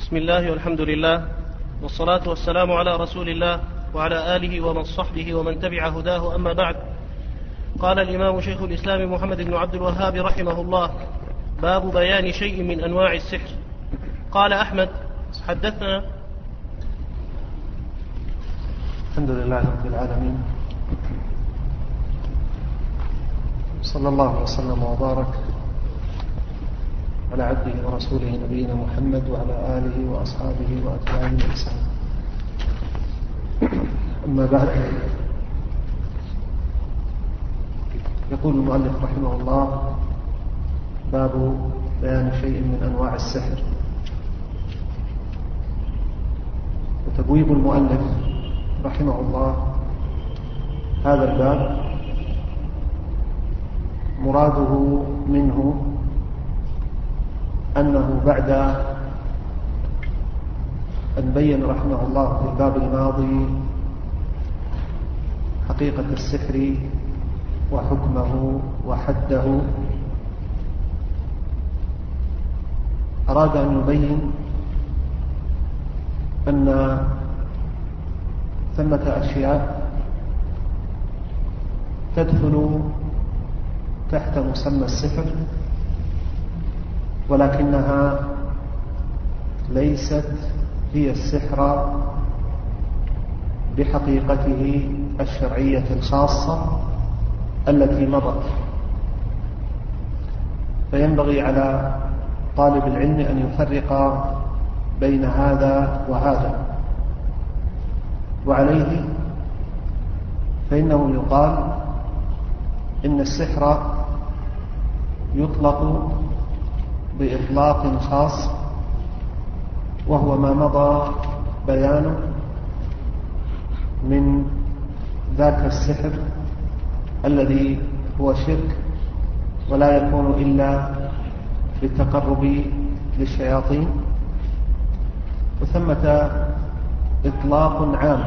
بسم الله والحمد لله والصلاة والسلام على رسول الله وعلى آله ومن صحبه ومن تبع هداه، أما بعد. قال الإمام شيخ الإسلام محمد بن عبد الوهاب رحمه الله: باب بيان شيء من أنواع السحر. قال أحمد: حدثنا. الحمد لله رب العالمين، صلى الله وسلم وبارك على عبده ورسوله نبينا محمد وعلى آله وأصحابه وأتباعه بإحسان. أما بعد، يقول المؤلف رحمه الله: باب بيان شيء من أنواع السحر. وتبويب المؤلف رحمه الله هذا الباب مراده منه أنه بعد أن بين رحمه الله في الباب الماضي حقيقة السحر وحكمه وحده، أراد أن يبين أن ثمة أشياء تدخل تحت مسمى السحر، ولكنها ليست هي السحر بحقيقته الشرعية الخاصة التي مضت. فينبغي على طالب العلم أن يفرق بين هذا وهذا، وعليه فإنه يقال إن السحر يطلق بإطلاق خاص، وهو ما مضى بيانه من ذاك السحر الذي هو شرك ولا يكون إلا بالتقرب للشياطين. وثمة إطلاق عام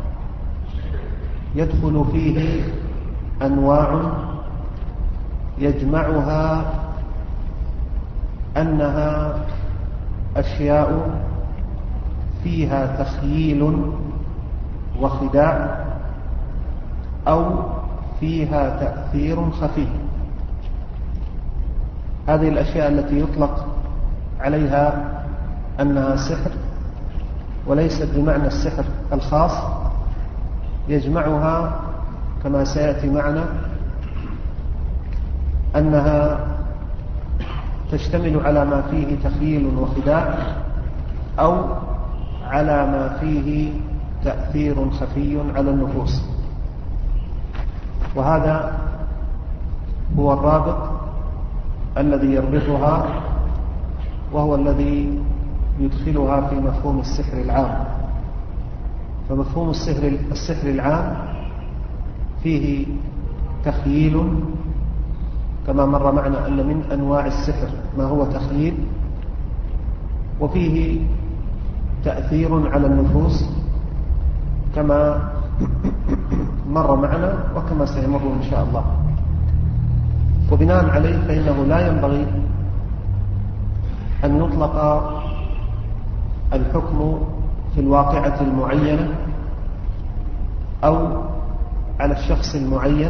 يدخل فيه أنواع يجمعها أنها أشياء فيها تخييل وخداع أو فيها تأثير خفي. هذه الأشياء التي يطلق عليها أنها سحر وليست بمعنى السحر الخاص يجمعها كما سيأتي معنا أنها تشتمل على ما فيه تخييل وخداع أو على ما فيه تأثير خفي على النفوس. وهذا هو الرابط الذي يربطها، وهو الذي يدخلها في مفهوم السحر العام. فمفهوم السحر العام فيه تخييل، كما مر معنا أن من أنواع السحر ما هو تخييل، وفيه تأثير على النفوس كما مر معنا وكما سيمر إن شاء الله. وبناء عليه فإنه لا ينبغي أن نطلق الحكم في الواقعة المعينة أو على الشخص المعين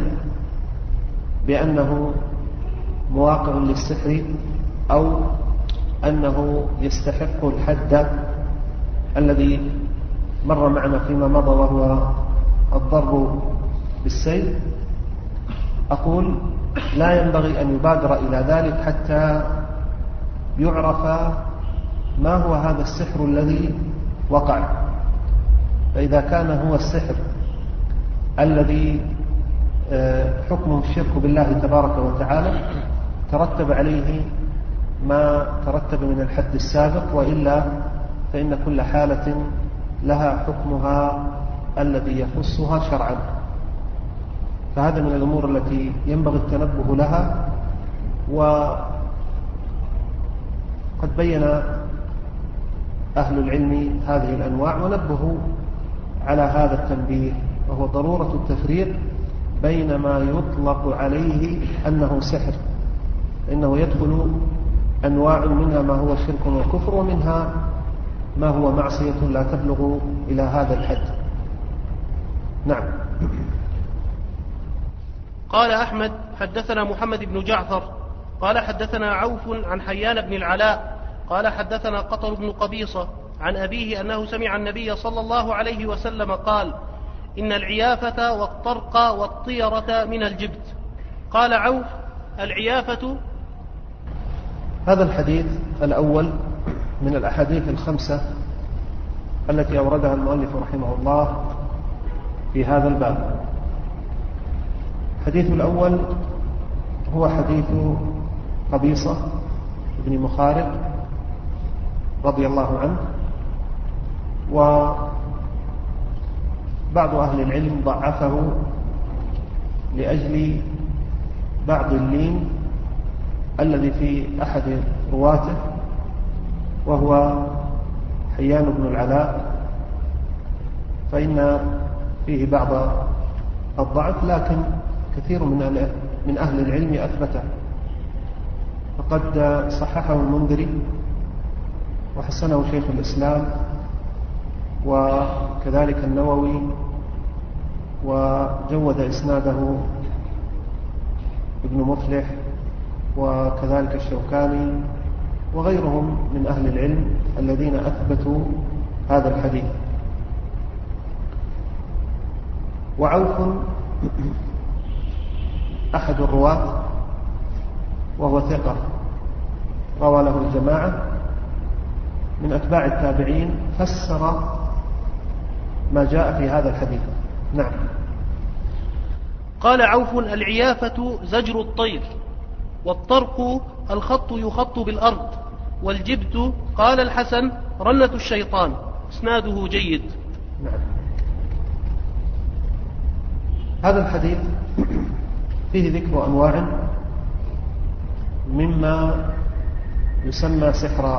بأنه مواقع للسحر أو أنه يستحق الحد الذي مر معنا فيما مضى، وهو الضرب بالسيف. أقول لا ينبغي أن يبادر إلى ذلك حتى يعرف ما هو هذا السحر الذي وقع. فإذا كان هو السحر الذي حكمه الشرك بالله تبارك وتعالى ترتب عليه ما ترتب من الحد السابق، وإلا فإن كل حالة لها حكمها الذي يخصها شرعا. فهذا من الأمور التي ينبغي التنبه لها. وقد بين أهل العلم هذه الأنواع ونبهوا على هذا التنبيه، وهو ضرورة التفريق بين ما يطلق عليه أنه سحر، إنه يدخل أنواع منها ما هو شرك وكفر، ومنها ما هو معصية لا تبلغ إلى هذا الحد. نعم. قال أحمد حدثنا محمد بن جعفر قال حدثنا عوف عن حيان بن العلاء قال حدثنا قطر بن قبيصة عن أبيه أنه سمع النبي صلى الله عليه وسلم قال: إن العيافة والطرق والطيرة من الجبت. قال عوف: العيافة. هذا الحديث الأول من الأحاديث الخمسة التي أوردها المؤلف رحمه الله في هذا الباب. الحديث الأول هو حديث قبيصة بن مخارق رضي الله عنه، وبعض أهل العلم ضعفه لأجل بعض اللين الذي في أحد رواته وهو حيان بن العلاء، فإن فيه بعض الضعف، لكن كثير من أهل العلم أثبته، فقد صححه المنذري وحسنه شيخ الإسلام وكذلك النووي، وجود إسناده ابن مفلح وكذلك الشوكاني وغيرهم من أهل العلم الذين أثبتوا هذا الحديث. وعوف أحد الرواة وهو ثقة روى له الجماعة من أتباع التابعين، فسر ما جاء في هذا الحديث. نعم. قال عوف: العيافة زجر الطير، والطرق الخط يخط بالأرض، والجبت قال الحسن رنة الشيطان. اسناده جيد. نعم. هذا الحديث فيه ذكر أنواع مما يسمى سحرا.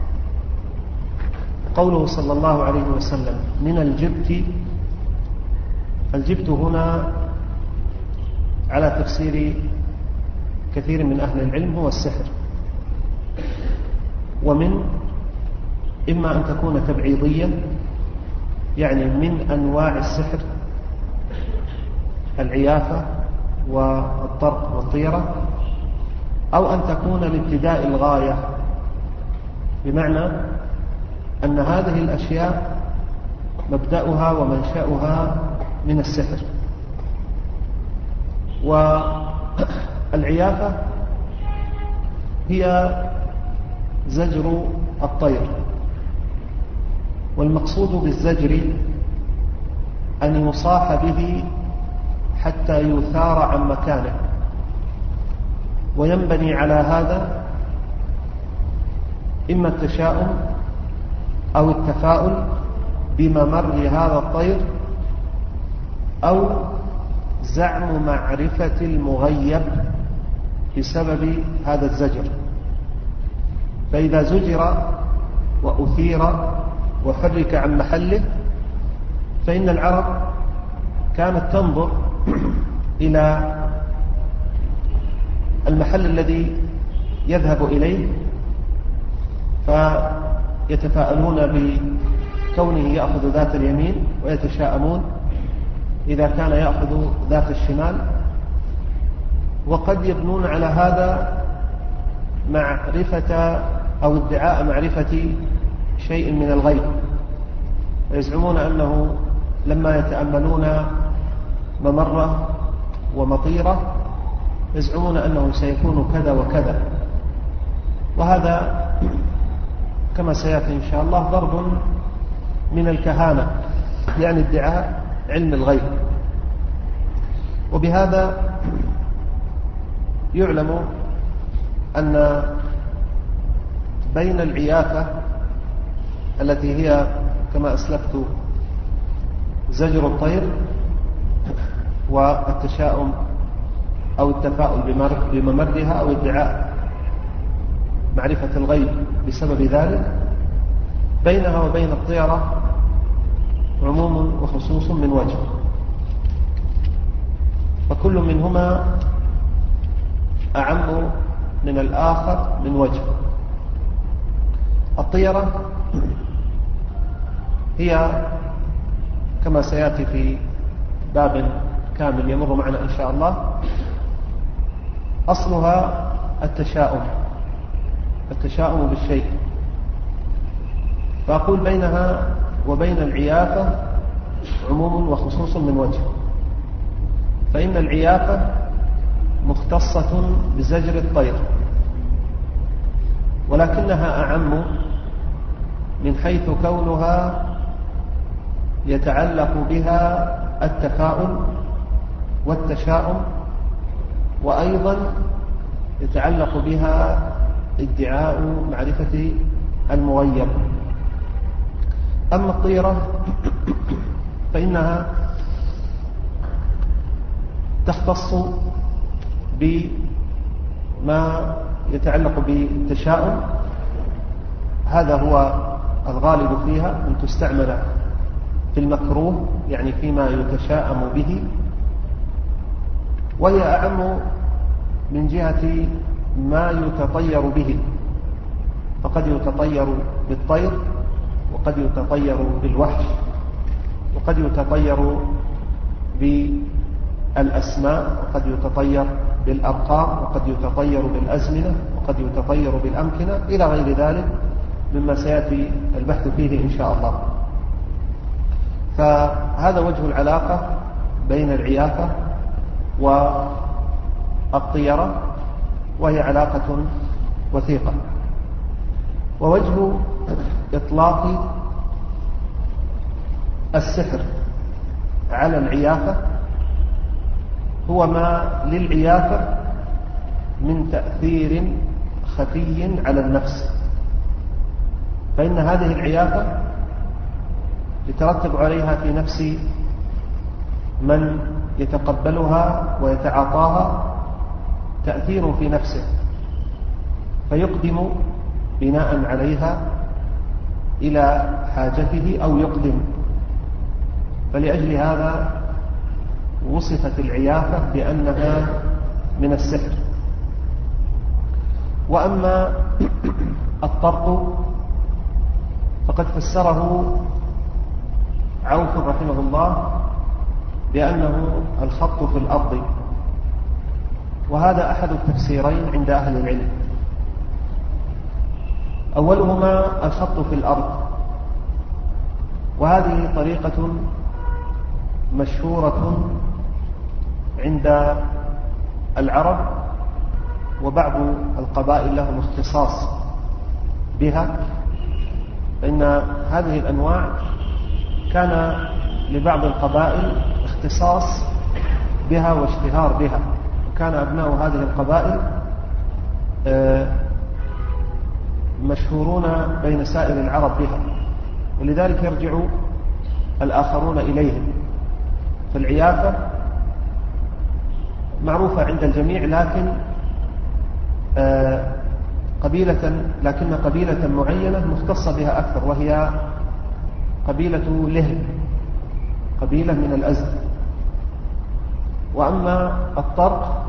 قوله صلى الله عليه وسلم من الجبت، الجبت هنا على تفسير كثير من أهل العلم هو السحر، ومن إما أن تكون تبعيضية يعني من أنواع السحر العيافة والطرق والطيرة، أو أن تكون لابتداء الغاية، بمعنى أن هذه الأشياء مبدأها ومنشأها من السحر. والعيافة هي زجر الطير، والمقصود بالزجر أن يصاح به حتى يثار عن مكانه، وينبني على هذا إما التشاؤم أو التفاؤل بممر هذا الطير، أو زعم معرفة المغيب بسبب هذا الزجر. فإذا زجر وأثير وحرك عن محله، فإن العرب كانت تنظر إلى المحل الذي يذهب إليه، فيتفاءلون بكونه يأخذ ذات اليمين، ويتشاءمون إذا كان يأخذ ذات الشمال، وقد يبنون على هذا معرفة أو ادعاء معرفة شيء من الغيب، ويزعمون أنه لما يتأملون ممرة ومطيرة يزعمون أنه سيكون كذا وكذا، وهذا كما سيأتي إن شاء الله ضرب من الكهانة، يعني ادعاء علم الغيب. وبهذا يعلم أن بين العيافة التي هي كما أسلفت زجر الطير والتشاؤم أو التفاؤل بممرها أو ادعاء معرفة الغيب بسبب ذلك، بينها وبين الطيرة عموم وخصوص من وجه، فكل منهما أعم من الآخر من وجه. الطيرة هي كما سيأتي في باب كامل يمر معنا إن شاء الله، أصلها التشاؤم بالشيء. فأقول بينها وبين العيافة عموم وخصوص من وجه. فإن العيافة مختصة بزجر الطير، ولكنها أعم من حيث كونها يتعلق بها التفاؤل والتشاؤم، وأيضا يتعلق بها ادعاء معرفة المغيب. أما الطيرة فإنها تختص بما يتعلق بالتشاؤم، هذا هو الغالب فيها، أن تستعمل في المكروه يعني فيما يتشاءم به، وهي أعم من جهة ما يتطير به، فقد يتطير بالطير، وقد يتطير بالوحش، وقد يتطير بالأسماء، وقد يتطير بالأرقام، وقد يتطير بالأزمنة، وقد يتطير بالأمكنة، إلى غير ذلك مما سيأتي البحث فيه إن شاء الله. فهذا وجه العلاقة بين العيافة والطيرة، وهي علاقة وثيقة. ووجه إطلاق السحر على العيافة هو ما للعيافة من تأثير خفي على النفس، فإن هذه العيافة يترتب عليها في نفس من يتقبلها ويتعاطاها تأثير في نفسه، فيقدم بناء عليها إلى حاجته أو يقدم. فلأجل هذا وصفت العيافة بأنها من السحر. وأما الطرق فقد فسره عوف رحمه الله بأنه الخط في الأرض، وهذا أحد التفسيرين عند أهل العلم. أولهما الخط في الأرض، وهذه طريقة مشهورة عند العرب، وبعض القبائل لهم اختصاص بها، فإن هذه الأنواع كان لبعض القبائل اختصاص بها واشتهار بها، وكان أبناء هذه القبائل مشهورون بين سائر العرب بها، ولذلك يرجع الآخرون إليهم. فالعيافة معروفة عند الجميع، لكن قبيلة معينة مختصة بها أكثر، وهي قبيلة لهب، قبيلة من الأزد. وأما الطرق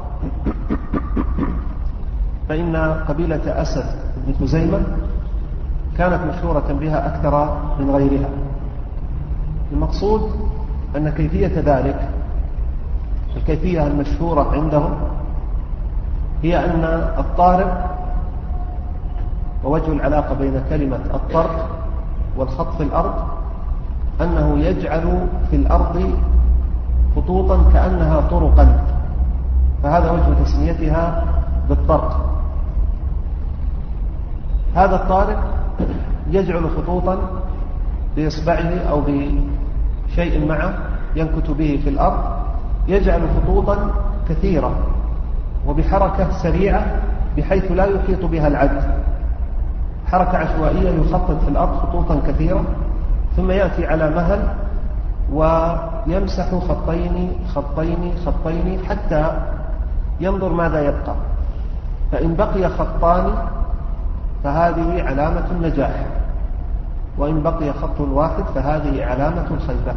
فإن قبيلة أسد بن خزيمة كانت مشهورة بها أكثر من غيرها. المقصود أن كيفية ذلك، الكيفية المشهورة عندهم، هي أن الطارق، ووجه العلاقة بين كلمة الطرق والخط في الأرض أنه يجعل في الأرض خطوطا كأنها طرقا، فهذا وجه تسميتها بالطرق. هذا الطارق يجعل خطوطا بإصبعه أو بشيء معه ينكت به في الأرض، يجعل خطوطا كثيرة وبحركة سريعة بحيث لا يحيط بها العد، حركة عشوائية، يخطط في الأرض خطوطا كثيرة، ثم يأتي على مهل ويمسح خطين خطين خطين حتى ينظر ماذا يبقى. فإن بقي خطان فهذه علامة النجاح، وإن بقي خط واحد فهذه علامة الخيبة.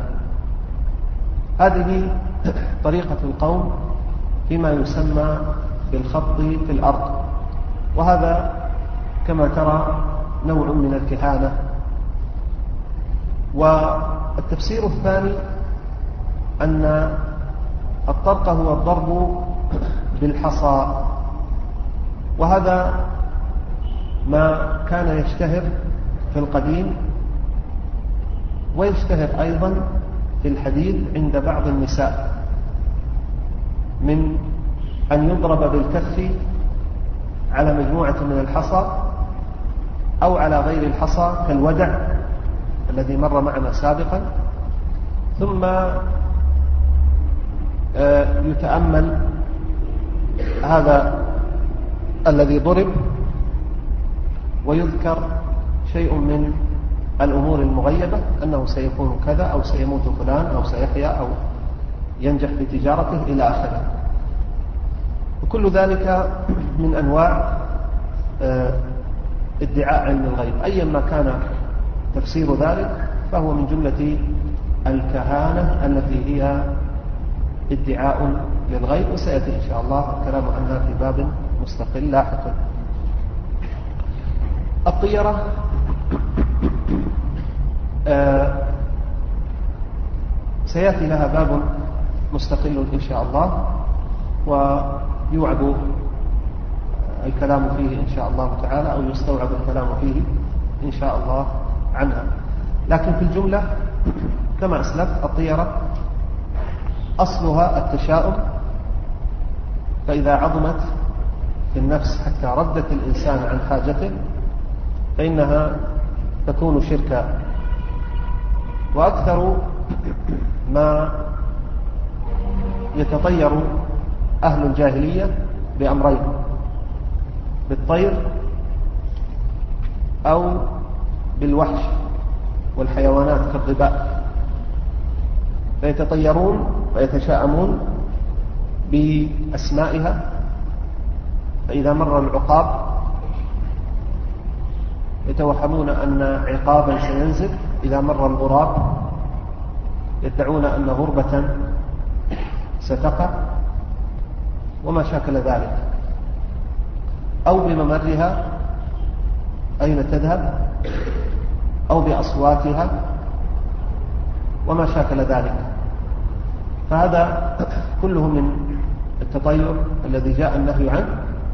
هذه طريقة القوم فيما يسمى بالخط في الأرض، وهذا كما ترى نوع من الكهانة. والتفسير الثاني أن الطرق هو الضرب بالحصى، وهذا ما كان يشتهر في القديم ويشتهر أيضا في الحديث عند بعض النساء، من أن يضرب بالكف على مجموعة من الحصى أو على غير الحصى كالودع الذي مر معنا سابقا، ثم يتأمل هذا الذي ضرب ويذكر شيء من الأمور المغيبة، أنه سيكون كذا أو سيموت فلان أو سيحيا أو ينجح في تجارته إلى آخره. وكل ذلك من أنواع ادعاء علم الغيب، أيا ما كان تفسير ذلك فهو من جملة الكهانة التي هي ادعاء للغيب، وسيأتي إن شاء الله الكلام عنها في باب مستقل لاحقا. الطيرة سيأتي لها باب مستقل إن شاء الله، ويوعد الكلام فيه إن شاء الله تعالى، أو يستوعب الكلام فيه إن شاء الله عنها. لكن في الجملة كما أسلف، الطيرة أصلها التشاؤم، فإذا عظمت في النفس حتى ردت الإنسان عن حاجته فإنها تكون شركا. وأكثر ما يتطير أهل الجاهلية بأمرين: بالطير أو بالوحش والحيوانات كالظباء، فيتطيرون ويتشاءمون بأسمائها. فإذا مر العقاب يتوهمون أن عقابا سينزل، إذا مر الغراب يدعون أن غربة ستقع، وما شاكل ذلك. أو بممرها أين تذهب، أو بأصواتها وما شاكل ذلك. فهذا كله من التطير الذي جاء النهي عنه،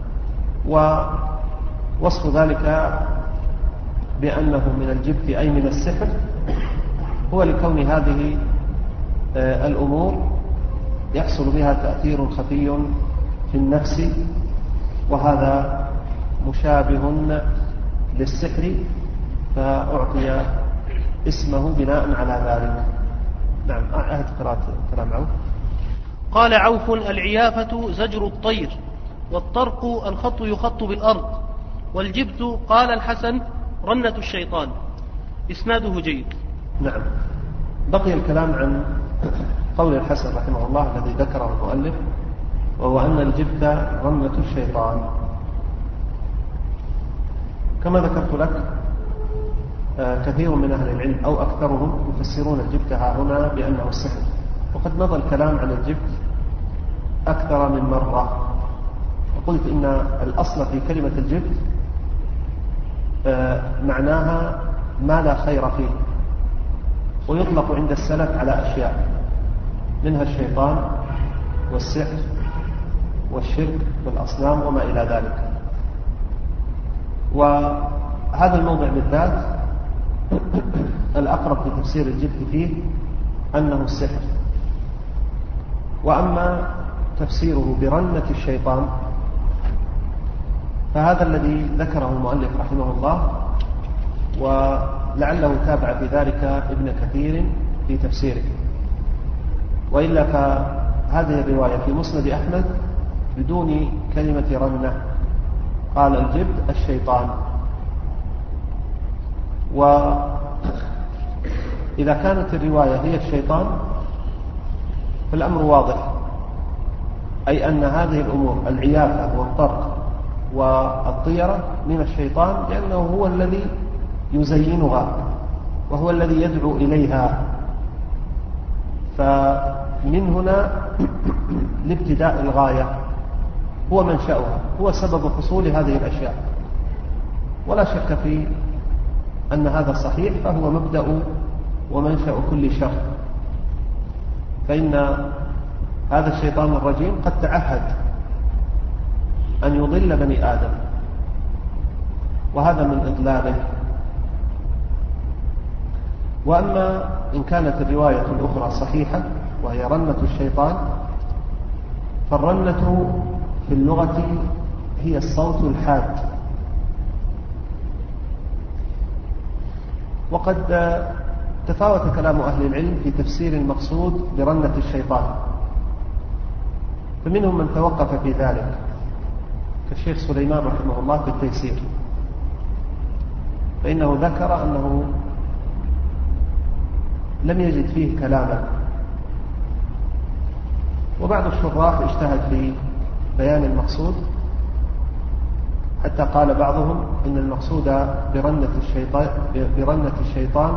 ووصف ذلك بأنه من الجبت أي من السحر هو لكون هذه الأمور يحصل بها تأثير خفي في النفس، وهذا مشابه للسحر، فأعطي اسمه بناء على ذلك. نعم، أهد قراءة كلام عوف. قال عوف: العيافة زجر الطير، والطرق الخط يخط بالأرض، والجبت قال الحسن رنة الشيطان. إسناده جيد. نعم. بقي الكلام عن قول الحسن رحمه الله الذي ذكره المؤلف، وهو أن الجبت رنة الشيطان. كما ذكرت لك، كثير من أهل العلم أو أكثرهم يفسرون الجبت هنا بأنه السحر، وقد مضى الكلام عن الجبت أكثر من مرة، وقلت إن الأصل في كلمة الجبت معناها ما لا خير فيه، ويطلق عند السلف على أشياء منها الشيطان والسحر والشرك والأصنام وما إلى ذلك. وهذا الموضع بالذات الأقرب في تفسير الجبت فيه أنه السحر. وأما تفسيره برنة الشيطان فهذا الذي ذكره المؤلف رحمه الله، ولعله تابع في ذلك ابن كثير في تفسيره. وإلا فهذه الرواية في مسند أحمد بدون كلمة رنة، قال الجبت الشيطان. وإذا كانت الرواية هي الشيطان فالأمر واضح، أي أن هذه الأمور العيافة والطرق والطيرة من الشيطان، لأنه هو الذي يزينها وهو الذي يدعو إليها. فمن هنا لابتداء الغاية هو منشأها، هو سبب حصول هذه الأشياء، ولا شك في أن هذا صحيح، فهو مبدأ ومنشأ كل شر، فإن هذا الشيطان الرجيم قد تعهد أن يضل بني آدم، وهذا من إضلاله. وأما إن كانت الرواية الأخرى صحيحة وهي رنة الشيطان، فالرنة في اللغة هي الصوت الحاد. وقد تفاوت كلام أهل العلم في تفسير المقصود برنة الشيطان، فمنهم من توقف في ذلك كالشيخ سليمان رحمه الله في التيسير، فإنه ذكر أنه لم يجد فيه كلاما. وبعض الشراح اجتهد في بيان المقصود، حتى قال بعضهم إن المقصود برنة الشيطان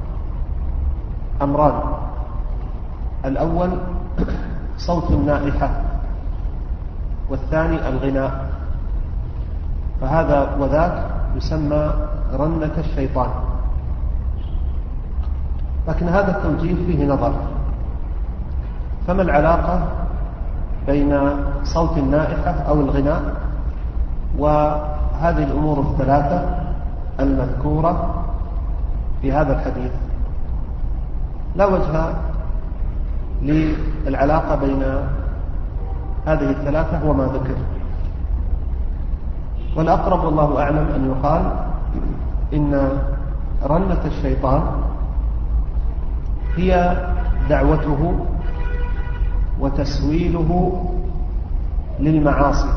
أمران: الأول صوت النائحة، والثاني الغناء، فهذا وذاك يسمى رنة الشيطان. لكن هذا التوجيه فيه نظر، فما العلاقة بين صوت النائحة أو الغناء وهذه الأمور الثلاثة المذكورة في هذا الحديث؟ لا وجه للعلاقة بين هذه الثلاثة وما ذكر، والأقرب والله أعلم أن يقال إن رنة الشيطان هي دعوته وتسويله للمعاصي.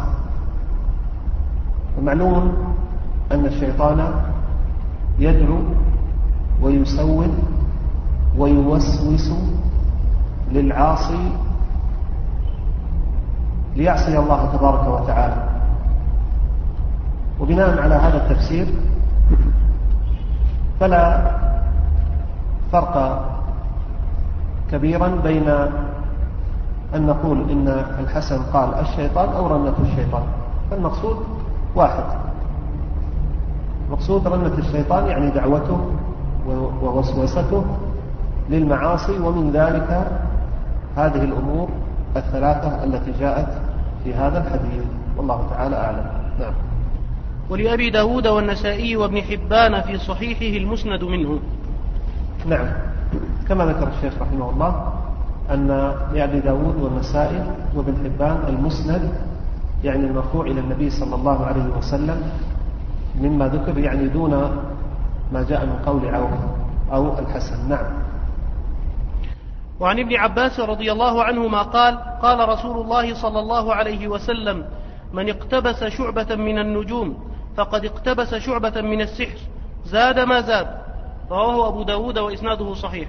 ومعلوم أن الشيطان يدعو ويسول ويوسوس للعاصي ليعصي الله تبارك وتعالى. وبناء على هذا التفسير فلا فرق كبيرا بين أن نقول إن الحسن قال الشيطان أو رنة الشيطان، فالمقصود واحد. مقصود رنة الشيطان يعني دعوته ووسوسته للمعاصي، ومن ذلك هذه الأمور الثلاثة التي جاءت في هذا الحديث، والله تعالى أعلم. نعم. ولأبي داود والنسائي وابن حبان في صحيحه المسند منه. نعم، كما ذكر الشيخ رحمه الله أن لأبي داود والنسائي وابن حبان المسند يعني المرفوع إلى النبي صلى الله عليه وسلم مما ذكر، يعني دون ما جاء من قول عوف أو الحسن. نعم. وعن ابن عباس رضي الله عنهما قال: قال رسول الله صلى الله عليه وسلم: من اقتبس شعبة من النجوم فقد اقتبس شعبة من السحر، زاد ما زاد. رواه أبو داود وإسناده صحيح.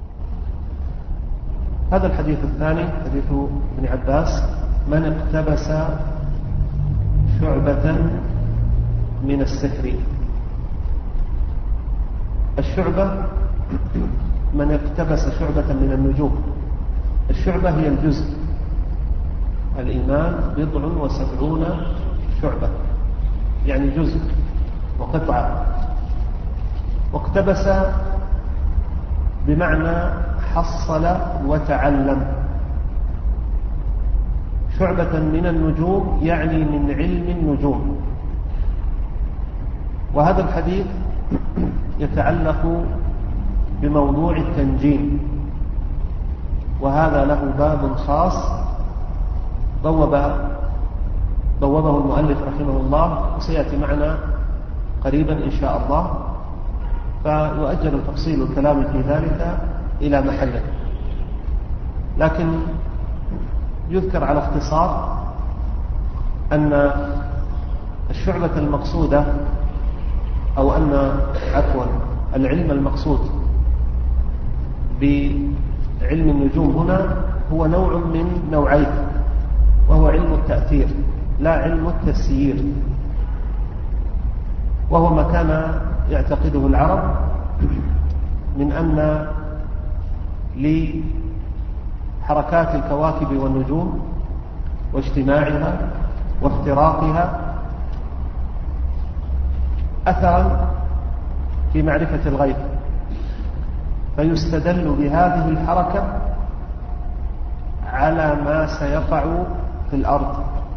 هذا الحديث الثاني حديث ابن عباس: من اقتبس شعبة من السحر. الشعبة من اقتبس شعبة من النجوم. الشعبة هي الجزء، الإيمان 70 شعبة، يعني جزء وقطعة. واقتبس بمعنى حصل وتعلم. شعبة من النجوم يعني من علم النجوم. وهذا الحديث يتعلق بموضوع التنجيم، وهذا له باب خاص بوابه المؤلف رحمه الله، وسيأتي معنا قريبا إن شاء الله، فيؤجل تفصيل الكلام في ذلك إلى محله. لكن يذكر على اختصار أن الشعبة المقصودة أو أن العلم المقصود بعلم النجوم هنا هو نوع من نوعين، وهو علم التأثير لا علم التسيير، وهو ما كان يعتقده العرب من أن لحركات الكواكب والنجوم واجتماعها وافتراقها أثرا في معرفة الغيب، فيستدل بهذه الحركة على ما سيقع في الأرض،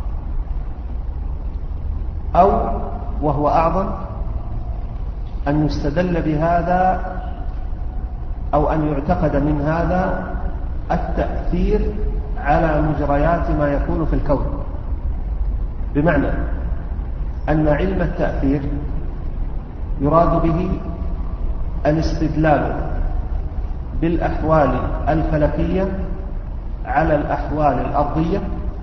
أو وهو أعظم أن يستدل بهذا أو أن يعتقد من هذا التأثير على مجريات ما يكون في الكون، بمعنى أن علم التأثير يراد به الاستدلال بالأحوال الفلكية على الأحوال الأرضية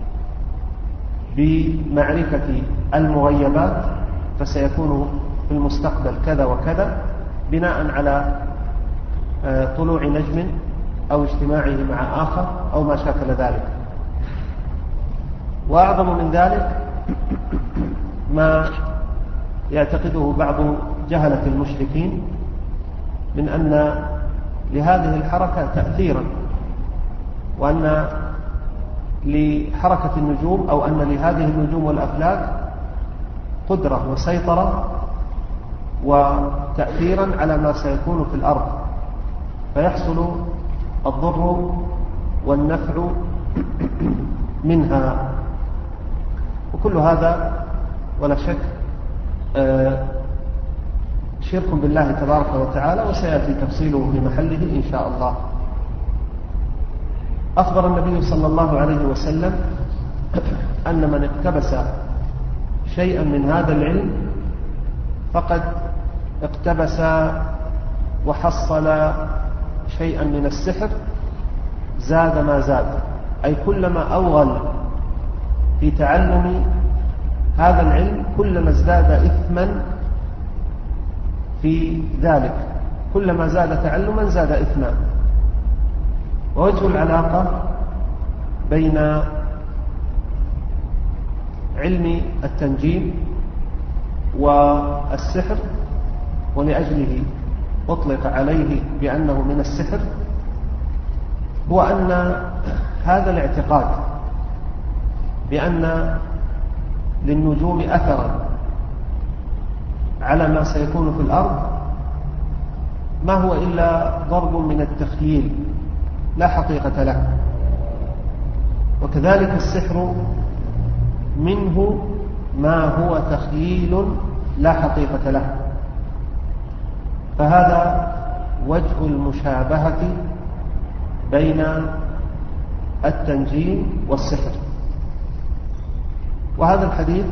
بمعرفة المغيبات، فسيكون في المستقبل كذا وكذا بناء على طلوع نجم أو اجتماعه مع آخر أو ما شاكل ذلك. وأعظم من ذلك ما يعتقده بعض جهلة المشركين من أن لهذه الحركة تأثيرا، وأن لحركة النجوم أو أن لهذه النجوم والأفلاك قدرة وسيطرة وتأثيرا على ما سيكون في الأرض، فيحصل الضر والنفع منها. وكل هذا ولا شك شرك بالله تبارك وتعالى، وسيأتي تفصيله في محله إن شاء الله. أخبر النبي صلى الله عليه وسلم أن من اقتبس شيئا من هذا العلم فقد اقتبس وحصل شيئا من السحر زاد ما زاد، أي كلما أوغل في تعلم هذا العلم كلما ازداد إثما في ذلك، كلما زاد تعلما زاد إثما. ووجه العلاقة بين علم التنجيم والسحر، ولأجله أطلق عليه بأنه من السحر، هو أن هذا الاعتقاد بأن للنجوم أثرا على ما سيكون في الأرض ما هو إلا ضرب من التخييل لا حقيقة له. وكذلك السحر منه ما هو تخييل لا حقيقة له، فهذا وجه المشابهة بين التنجيم والسحر. وهذا الحديث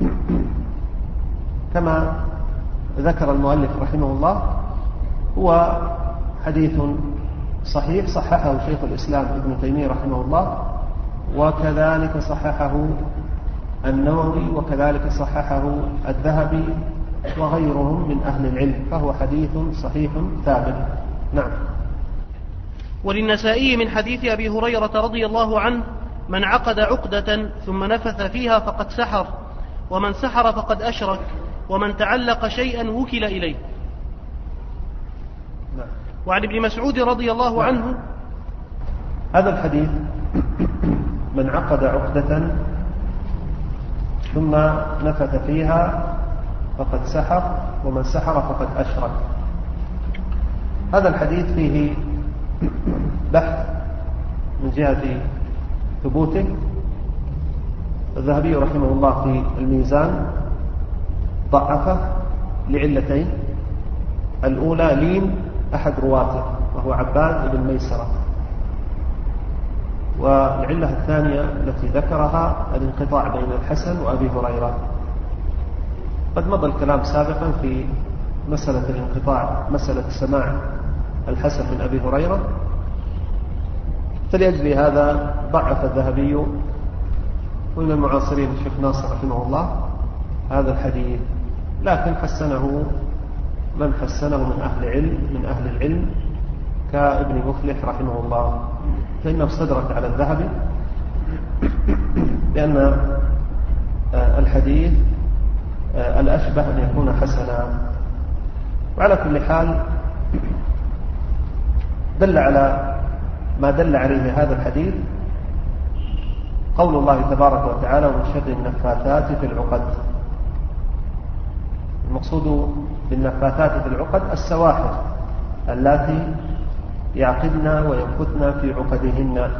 كما ذكر المؤلف رحمه الله هو حديث صحيح صححه شيخ الإسلام ابن تيمية رحمه الله، وكذلك صححه النووي، وكذلك صححه الذهبي وغيرهم من أهل العلم، فهو حديث صحيح ثابت. نعم. وللنسائي من حديث أبي هريرة رضي الله عنه: من عقد عقدة ثم نفث فيها فقد سحر، ومن سحر فقد أشرك، ومن تعلق شيئا وكل إليه. نعم. وعن ابن مسعود رضي الله عنه هذا الحديث: من عقد عقدة ثم نفث فيها فقد سحر، ومن سحر فقد أشرك. هذا الحديث فيه بحث من جهة ثبوته. الذهبي رحمه الله في الميزان ضعفه لعلتين: الأولى لين أحد رواته وهو عباد بن ميسرة، والعلة الثانية التي ذكرها الانقطاع بين الحسن وأبي هريرة. قد مضى الكلام سابقا في مسألة الانقطاع، مسألة سماع الحسن من أبي هريرة، فلأجل هذا ضعف الذهبي ومن المعاصرين الشيخ ناصر رحمه الله هذا الحديث، لكن حسنه من حسنه من أهل العلم كابن مفلح رحمه الله، فإنه استدرك على الذهبي لأن الحديث الأشبه أن يكون حسنا. وعلى كل حال دل على ما دل عليه هذا الحديث قول الله تبارك وتعالى: ومن شر النفاثات في العقد. المقصود بالنفاثات في العقد السواحر اللاتي يعقدن وينفثن في عقدهن.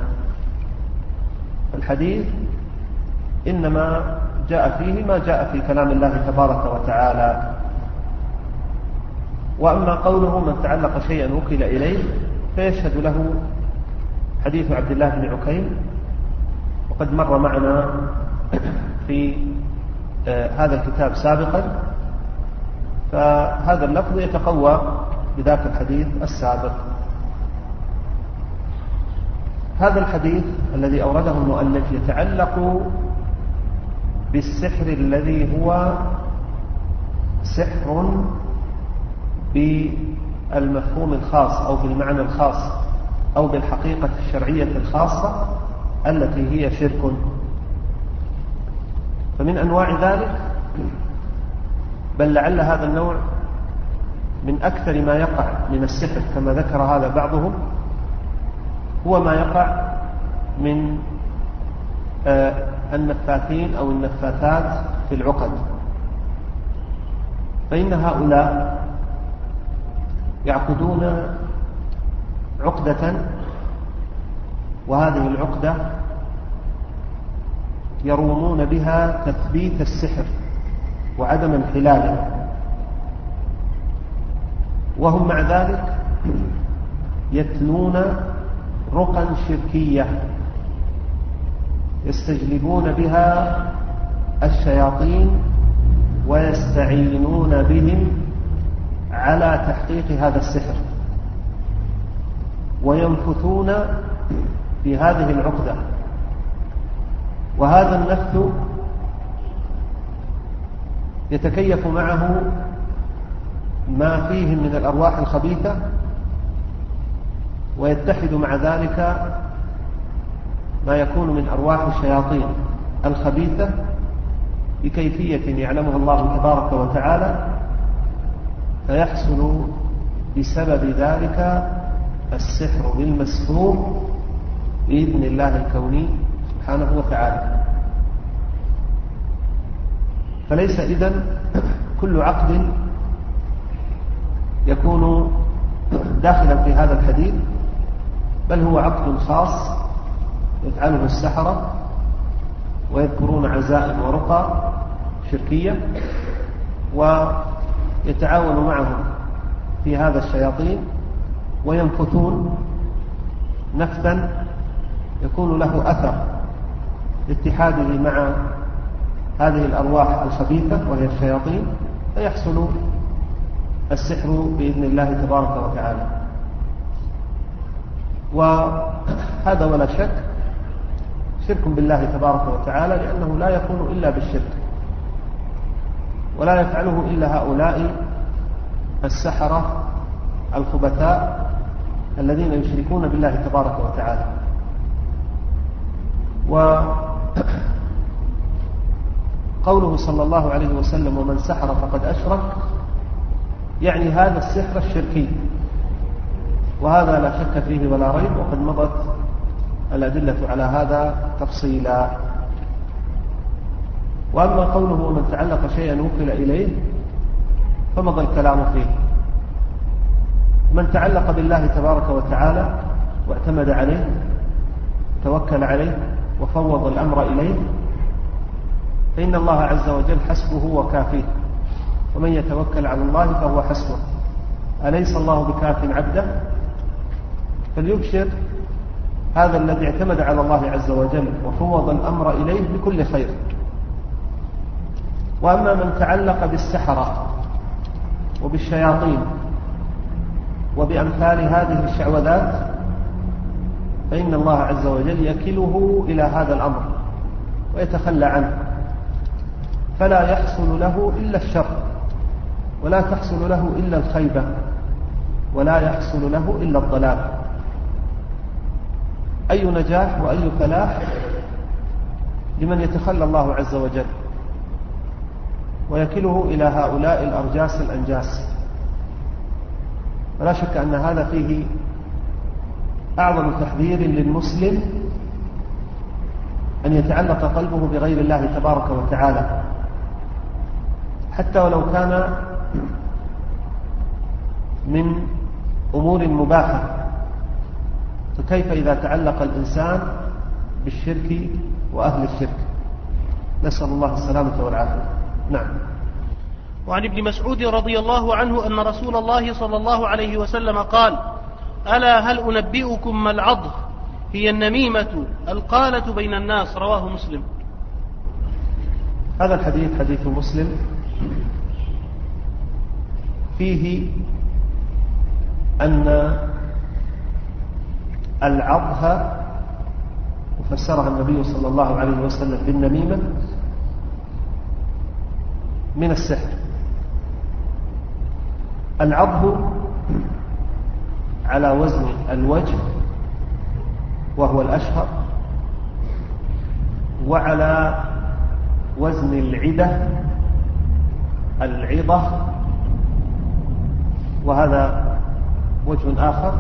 الحديث إنما جاء فيه ما جاء في كلام الله تبارك وتعالى. وأما قوله من تعلق شيئا وكل إليه فيشهد له حديث عبد الله بن عكيم، وقد مر معنا في هذا الكتاب سابقا، فهذا اللفظ يتقوى بذاك الحديث السابق. هذا الحديث الذي أورده المؤلف يتعلق بالسحر الذي هو سحر بالمفهوم الخاص أو بالمعنى الخاص أو بالحقيقة الشرعية الخاصة التي هي شرك. فمن أنواع ذلك، بل لعل هذا النوع من أكثر ما يقع من السحر كما ذكر هذا بعضهم، هو ما يقع من النفاثين أو النفاثات في العقد. فإن هؤلاء يعقدون عقدة، وهذه العقدة يرومون بها تثبيت السحر وعدم انحلاله، وهم مع ذلك يتلون رقى شركية يستجلبون بها الشياطين ويستعينون بهم على تحقيق هذا السحر، وينفثون في هذه العقدة. وهذا النفث يتكيف معه ما فيه من الأرواح الخبيثة، ويتحد مع ذلك ما يكون من أرواح الشياطين الخبيثة بكيفية يعلمها الله تبارك وتعالى، فيحصل بسبب ذلك السحر بالمسحور بإذن الله الكوني سبحانه وتعالى. فليس إذن كل عقد يكون داخلا في هذا الحديث، بل هو عقد خاص يفعله السحرة، ويذكرون عزائم ورقى شركية، ويتعاون معهم في هذا الشياطين، وينفثون نفثا يكون له أثر لاتحاده مع هذه الأرواح الخبيثة وهي الشياطين، فيحصل السحر بإذن الله تبارك وتعالى. وهذا ولا شك شرك بالله تبارك وتعالى، لأنه لا يكون إلا بالشرك، ولا يفعله إلا هؤلاء السحرة الخبثاء الذين يشركون بالله تبارك وتعالى. وقوله صلى الله عليه وسلم ومن سحر فقد أشرك، يعني هذا السحر الشركي، وهذا لا شك فيه ولا ريب، وقد مضت الأدلة على هذا تفصيلا. وأما قوله ومن تعلق شيئا وكل إليه فمضى الكلام فيه. من تعلق بالله تبارك وتعالى واعتمد عليه توكل عليه وفوض الأمر إليه، فإن الله عز وجل حسبه وكافيه، ومن يتوكل على الله فهو حسبه. أليس الله بكاف عبده؟ فليبشر هذا الذي اعتمد على الله عز وجل وفوض الأمر إليه بكل خير. وأما من تعلق بالسحرة وبالشياطين وبأمثال هذه الشعوذات، فإن الله عز وجل يكله إلى هذا الأمر ويتخلى عنه، فلا يحصل له إلا الشر، ولا تحصل له إلا الخيبة، ولا يحصل له إلا الضلال. أي نجاح وأي فلاح لمن يتخلى الله عز وجل ويكله إلى هؤلاء الأرجاس الأنجاس. ولا شك أن هذا فيه أعظم تحذير للمسلم أن يتعلق قلبه بغير الله تبارك وتعالى، حتى ولو كان من أمور مباحة فكيف إذا تعلق الإنسان بالشرك وأهل الشرك؟ نسأل الله السلامة والعافية. نعم. وعن ابن مسعود رضي الله عنه أن رسول الله صلى الله عليه وسلم قال: ألا هل أنبئكم ما العضغ؟ هي النميمة القالة بين الناس. رواه مسلم. هذا الحديث حديث مسلم فيه أن العضغ وفسرها النبي صلى الله عليه وسلم بالنميمة من السحر. العضغ على وزن الوجه وهو الأشهر، وعلى وزن العضة وهذا وجه آخر،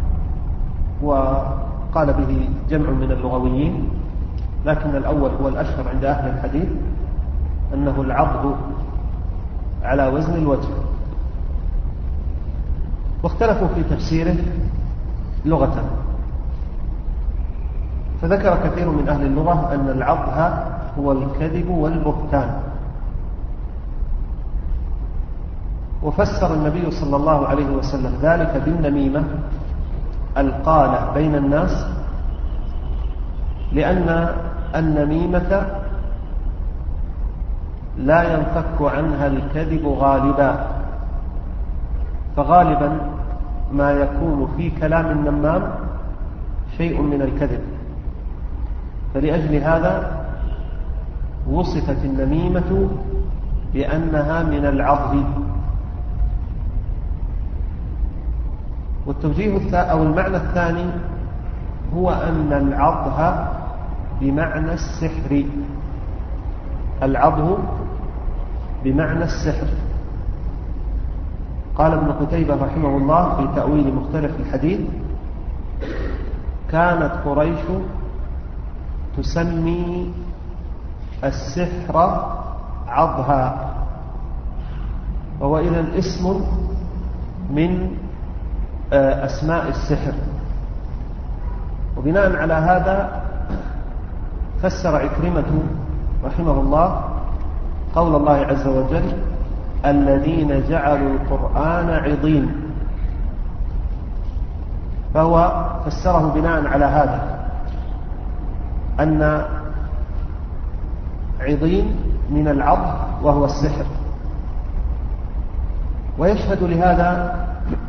وقال به جمع من اللغويين، لكن الأول هو الأشهر عند أهل الحديث، أنه العضغ على وزن الوجه. واختلفوا في تفسيره لغة، فذكر كثير من أهل اللغة أن العضغ هو الكذب والبهتان، وفسر النبي صلى الله عليه وسلم ذلك بالنميمة القالة بين الناس، لأن النميمة لا ينفك عنها الكذب غالبا، فغالبا ما يكون في كلام النمام شيء من الكذب، فلأجل هذا وصفت النميمة بأنها من العضغ. والتوجيه أو المعنى الثاني هو أن العضغ بمعنى السحر، العضغ بمعنى السحر. قال ابن قتيبة رحمه الله في تأويل مختلف الحديث: كانت قريش تسمي السحر عضها، وهو إذن اسم من أسماء السحر. وبناء على هذا فسر عكرمة رحمه الله قول الله عز وجل: الذين جعلوا القرآن عضين، فهو فسره بناء على هذا أن عضين من العض وهو السحر. ويشهد لهذا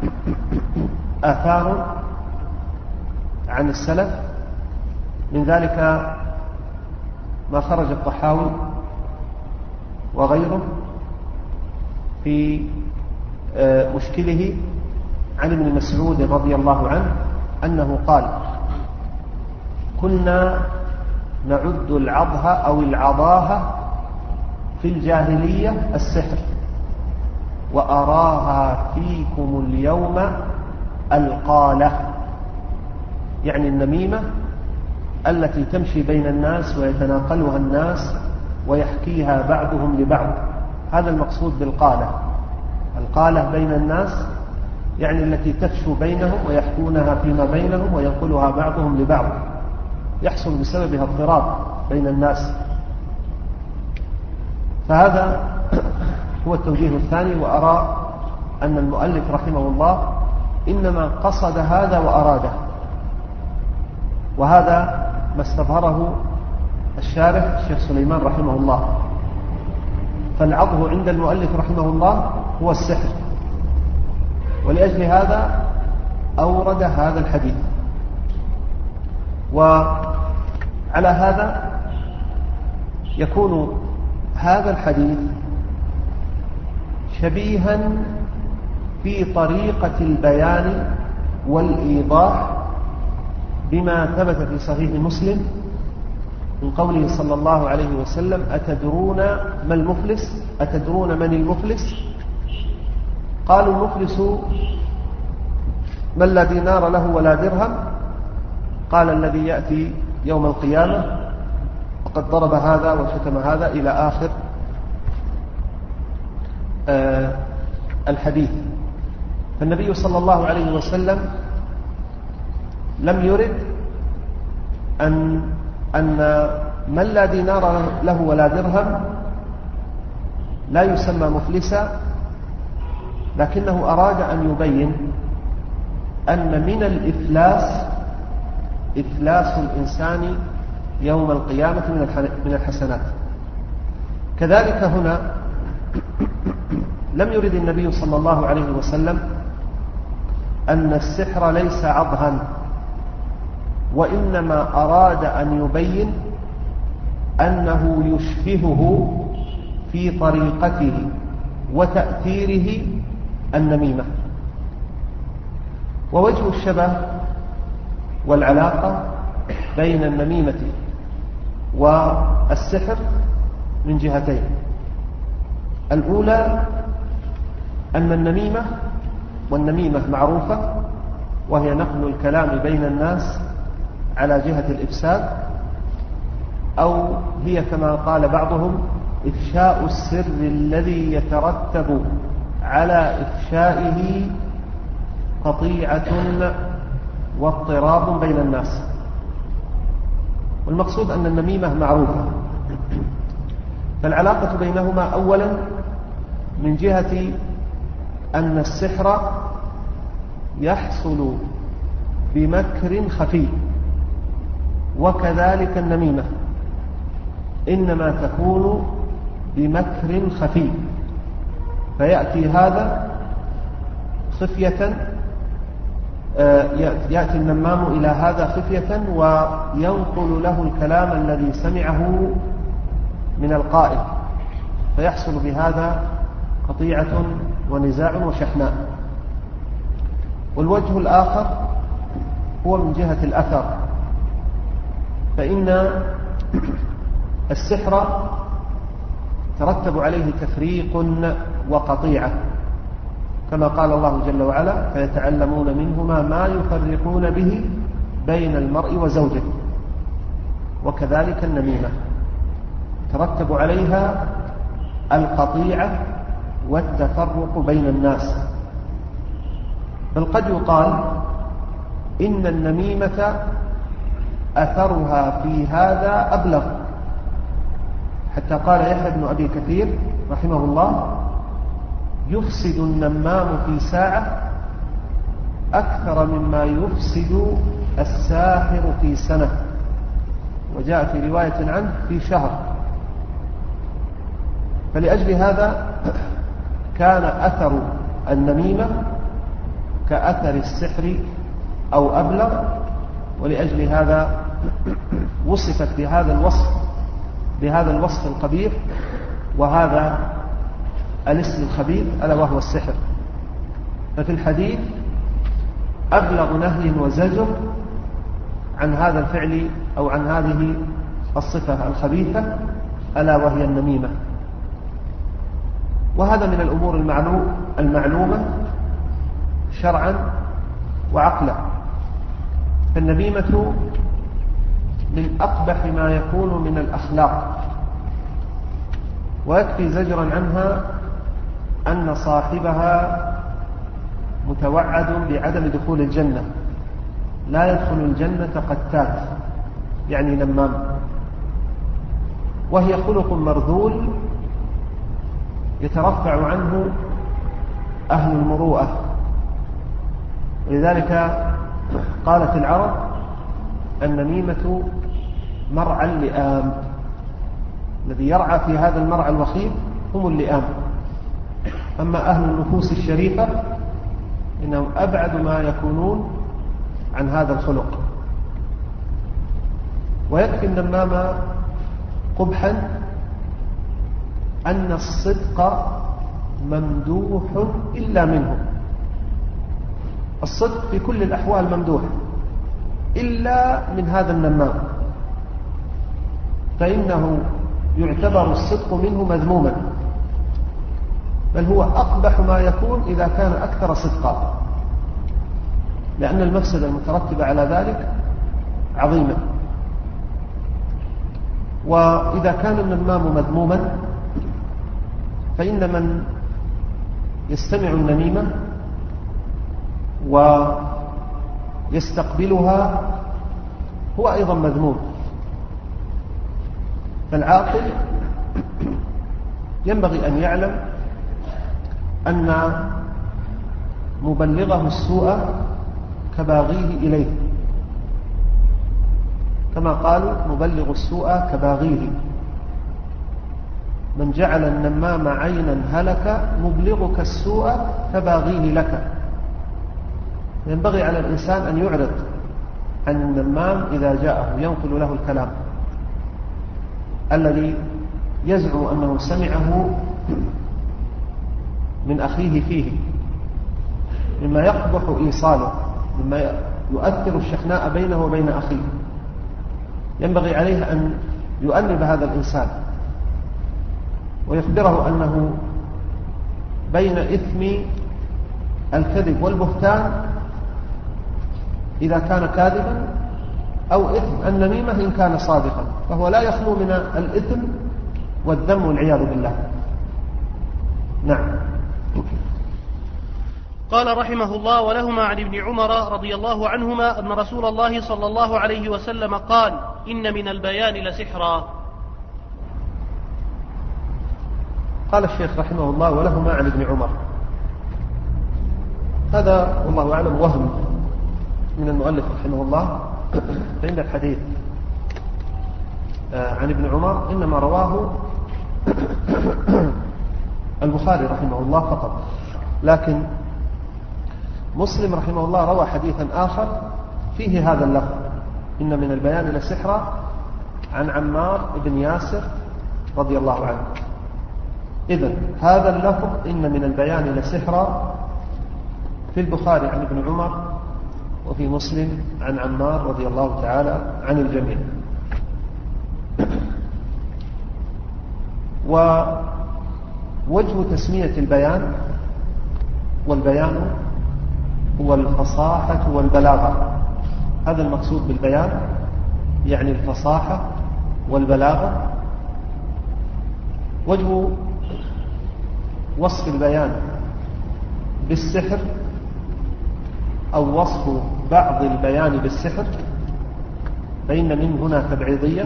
آثار عن السلف، من ذلك ما خرج الطحاوي وغيره في مشكله عن ابن مسعود رضي الله عنه أنه قال: كنا نعد العضه أو العضاهة في الجاهلية السحر، وأراها فيكم اليوم القالة، يعني النميمة التي تمشي بين الناس ويتناقلها الناس ويحكيها بعضهم لبعض. هذا المقصود بالقالة. القالة بين الناس يعني التي تفشو بينهم ويحكونها فيما بينهم وينقلها بعضهم لبعض، يحصل بسببها اضطراب بين الناس. فهذا هو التوجيه الثاني. وأرى أن المؤلف رحمه الله إنما قصد هذا وأراده، وهذا ما استظهره الشارح الشيخ سليمان رحمه الله. فالعضغ عند المؤلف رحمه الله هو السحر، ولأجل هذا أورد هذا الحديث. وعلى هذا يكون هذا الحديث شبيها في طريقة البيان والإيضاح بما ثبت في صحيح مسلم من قوله صلى الله عليه وسلم: أتدرون ما المفلس؟ أتدرون من المفلس؟ قالوا: المفلس من لا دينار له ولا درهم. قال: الذي يأتي يوم القيامة وقد ضرب هذا وشتم هذا إلى آخر الحديث. فالنبي صلى الله عليه وسلم لم يرد أن من لا دينار له ولا درهم لا يسمى مفلسا، لكنه أراد أن يبين أن من الإفلاس إفلاس الإنسان يوم القيامة من الحسنات. كذلك هنا لم يرد النبي صلى الله عليه وسلم أن السحر ليس عضها، وإنما أراد أن يبين أنه يشبهه في طريقته وتأثيره النميمة. ووجه الشبه والعلاقة بين النميمة والسحر من جهتين. الأولى أن النميمة، والنميمة معروفة، وهي نقل الكلام بين الناس على جهة الإفساد، أو هي كما قال بعضهم إفشاء السر الذي يترتب على إفشائه قطيعة واضطراب بين الناس. والمقصود أن النميمة معروفة، فالعلاقة بينهما أولا من جهة أن السحر يحصل بمكر خفي، وكذلك النميمة إنما تكون بمكر خفي، فيأتي هذا خفية، يأتي النمام إلى هذا خفية وينقل له الكلام الذي سمعه من القائل، فيحصل بهذا قطيعة ونزاع وشحناء. والوجه الآخر هو من جهة الأثر، فإن السحر ترتب عليه تفريق وقطيعة، كما قال الله جل وعلا: فيتعلمون منهما ما يفرقون به بين المرء وزوجه. وكذلك النميمة ترتب عليها القطيعة والتفرق بين الناس. بل قد يقال إن النميمة أثرها في هذا أبلغ، حتى قال يحيى بن أبي كثير رحمه الله: يفسد النمام في ساعة أكثر مما يفسد الساحر في سنة، وجاء في رواية عنه في شهر. فلأجل هذا كان أثر النميمة كأثر السحر أو أبلغ، ولأجل هذا وصفت بهذا الوصف القبيح وهذا الاسم الخبيث، ألا وهو السحر. ففي الحديث أبلغ نهي وزجر عن هذا الفعل أو عن هذه الصفة الخبيثة، ألا وهي النميمة. وهذا من الأمور المعلومة شرعا وعقلا. فالنميمة من أقبح ما يكون من الأخلاق، ويكفي زجرا عنها أن صاحبها متوعد بعدم دخول الجنة، لا يدخل الجنة قتات، يعني نمام، وهي خلق مرذول يترفع عنه أهل المروءة. ولذلك قالت العرب: النميمة مرعى اللئام، الذي يرعى في هذا المرعى الوخيم هم اللئام. أما أهل النفوس الشريفة إنهم أبعد ما يكونون عن هذا الخلق. ويكفي النمام قبحا أن الصدق ممدوح إلا منه. الصدق في كل الأحوال ممدوح إلا من هذا النمام، فإنه يعتبر الصدق منه مذموما، بل هو أقبح ما يكون إذا كان أكثر صدقا، لأن المفسدة المترتبة على ذلك عظيمة. وإذا كان النمام مذموما فإن من يستمع النميمة يستقبلها هو أيضا مذموم. فالعاقل ينبغي أن يعلم أن مبلغه السوء كباغيه إليه، كما قالوا مبلغ السوء كباغيه، من جعل النمام عينا هلك مبلغك السوء كباغيه لك. ينبغي على الإنسان أن يعرض عن النمام إذا جاءه ينقل له الكلام الذي يزعم أنه سمعه من أخيه فيه، مما يقبح إيصاله، مما يؤثر الشحناء بينه وبين أخيه. ينبغي عليه أن يؤنب هذا الإنسان ويخبره أنه بين إثم الكذب والبهتان إذا كان كاذبا، أو إثم النميمة إن كان صادقا، فهو لا يخلو من الإثم والذم والعياذ بالله. نعم. قال رحمه الله: ولهما عن ابن عمر رضي الله عنهما أن رسول الله صلى الله عليه وسلم قال: إن من البيان لسحرا. قال الشيخ رحمه الله: ولهما عن ابن عمر. هذا والله أعلم وهم من المؤلف رحمه الله، فإن الحديث عن ابن عمر إنما رواه البخاري رحمه الله فقط، لكن مسلم رحمه الله روى حديثا آخر فيه هذا اللفظ: إن من البيان لسحرا، عن عمار بن ياسر رضي الله عنه. إذن هذا اللفظ إن من البيان لسحرا في البخاري عن ابن عمر، وفي مسلم عن عمار رضي الله تعالى عن الجميع. ووجه تسمية البيان، والبيان هو الفصاحة والبلاغة، هذا المقصود بالبيان، يعني الفصاحة والبلاغة. وجه وصف البيان بالسحر أو وصف بعض البيان بالسحر، فإن من هنا تبعيضية،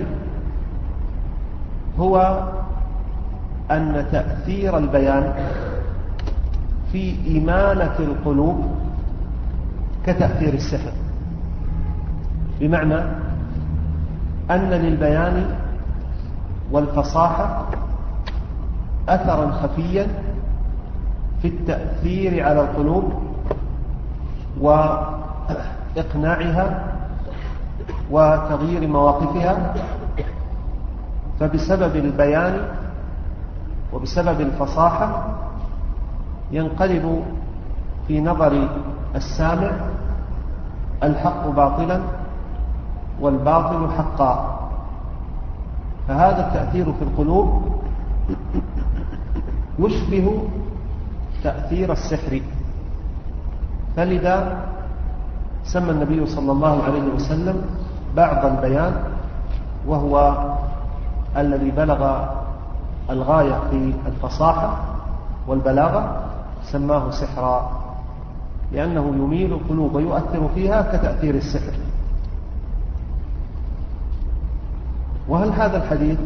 هو أن تأثير البيان في إمالة القلوب كتأثير السحر، بمعنى أن للبيان والفصاحة أثرا خفيا في التأثير على القلوب وإقناعها وتغيير مواقفها. فبسبب البيان وبسبب الفصاحة ينقلب في نظر السامع الحق باطلا والباطل حقا، فهذا التأثير في القلوب يشبه تأثير السحر. فلذا سمى النبي صلى الله عليه وسلم بعض البيان، وهو الذي بلغ الغاية في الفصاحة والبلاغة، سماه سحرا، لأنه يميل القلوب ويؤثر فيها كتأثير السحر. وهل هذا الحديث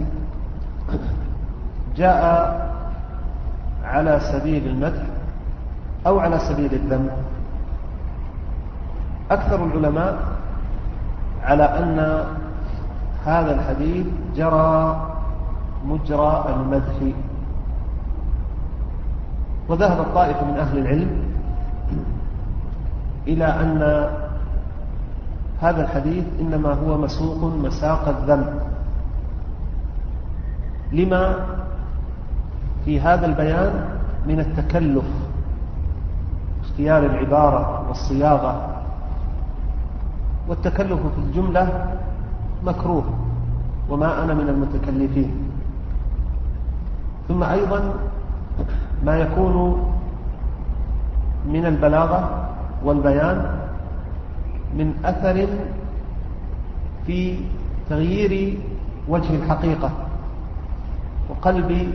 جاء على سبيل المدح أو على سبيل الذم؟ أكثر العلماء على أن هذا الحديث جرى مجرى المدح، وذهب الطائفة من أهل العلم إلى أن هذا الحديث إنما هو مسوق مساق الذم، لما في هذا البيان من التكلف، اختيار العبارة والصياغة، والتكلف في الجملة مكروه، وما أنا من المتكلفين. ثم أيضا ما يكون من البلاغة والبيان من أثر في تغيير وجه الحقيقة وقلب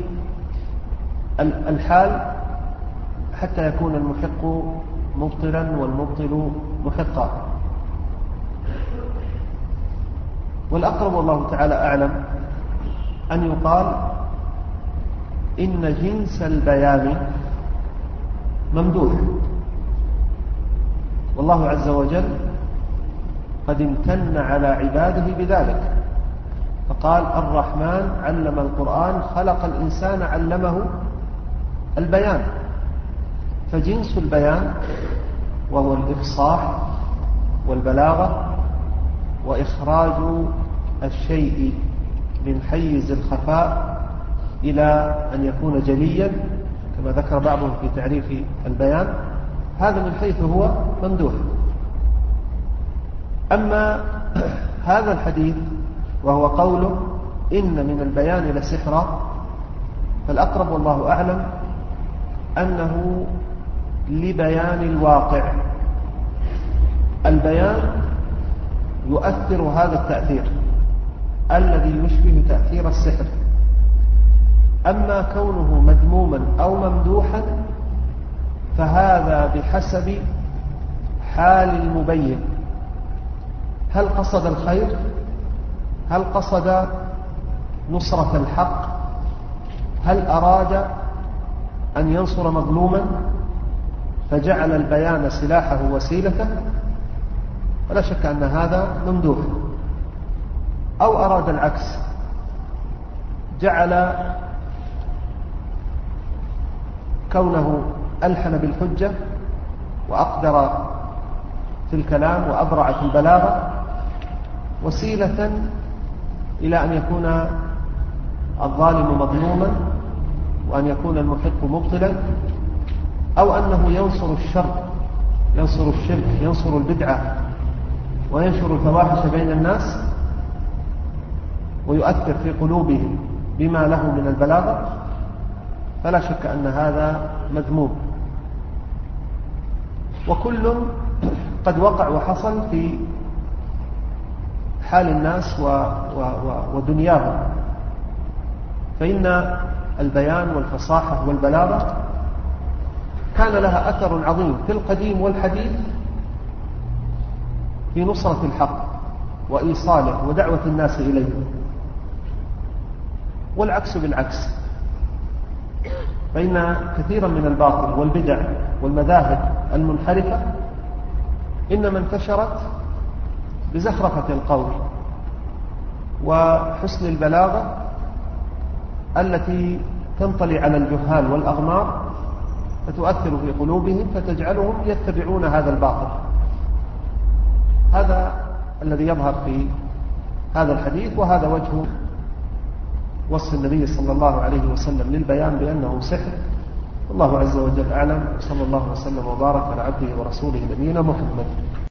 الحال، حتى يكون المحق مبطلا والمبطل محقا. والأقرب والله تعالى أعلم أن يقال إن جنس البيان ممدوح، والله عز وجل قد امتن على عباده بذلك، فقال الرحمن علم القرآن خلق الإنسان علمه البيان. فجنس البيان وهو الإفصاح والبلاغة وإخراج الشيء من حيز الخفاء إلى أن يكون جليا كما ذكر بعضهم في تعريف البيان، هذا من حيث هو ممدوح. أما هذا الحديث وهو قوله إن من البيان لسحرا، فالأقرب والله أعلم أنه لبيان الواقع. البيان يؤثر هذا التأثير الذي يشبه تأثير السحر. أما كونه مذموما أو ممدوحا فهذا بحسب حال المبين، هل قصد الخير، هل قصد نصرة الحق، هل أراد أن ينصر مظلوما فجعل البيان سلاحه وسيلته، فلا شك أن هذا ممدوح. أو أراد العكس، جعل كونه ألحن بالحجة وأقدر في الكلام وأبرع في البلاغة وسيلة إلى أن يكون الظالم مظلوما وأن يكون المحق مبطلا، أو أنه ينصر الشر، ينصر الشرك، ينصر البدعة، وينشر الفواحش بين الناس ويؤثر في قلوبهم بما له من البلاغة، فلا شك أن هذا مذموم. وكل قد وقع وحصل في حال الناس ودنياهم، فإن البيان والفصاحة والبلاغة كان لها أثر عظيم في القديم والحديث في نصرة الحق وإيصاله ودعوة الناس إليه، والعكس بالعكس، فإن كثيرا من الباطل والبدع والمذاهب المنحرفة إنما انتشرت بزخرفة القول وحسن البلاغة التي تنطلي على الجهال والأغمار فتؤثر في قلوبهم فتجعلهم يتبعون هذا الباطل. هذا الذي يظهر في هذا الحديث، وهذا وجه وصف النبي صلى الله عليه وسلم للبيان بأنه سحر. والله عز وجل أعلم، صلى الله وسلم وبارك على عبده ورسوله نبينا محمد.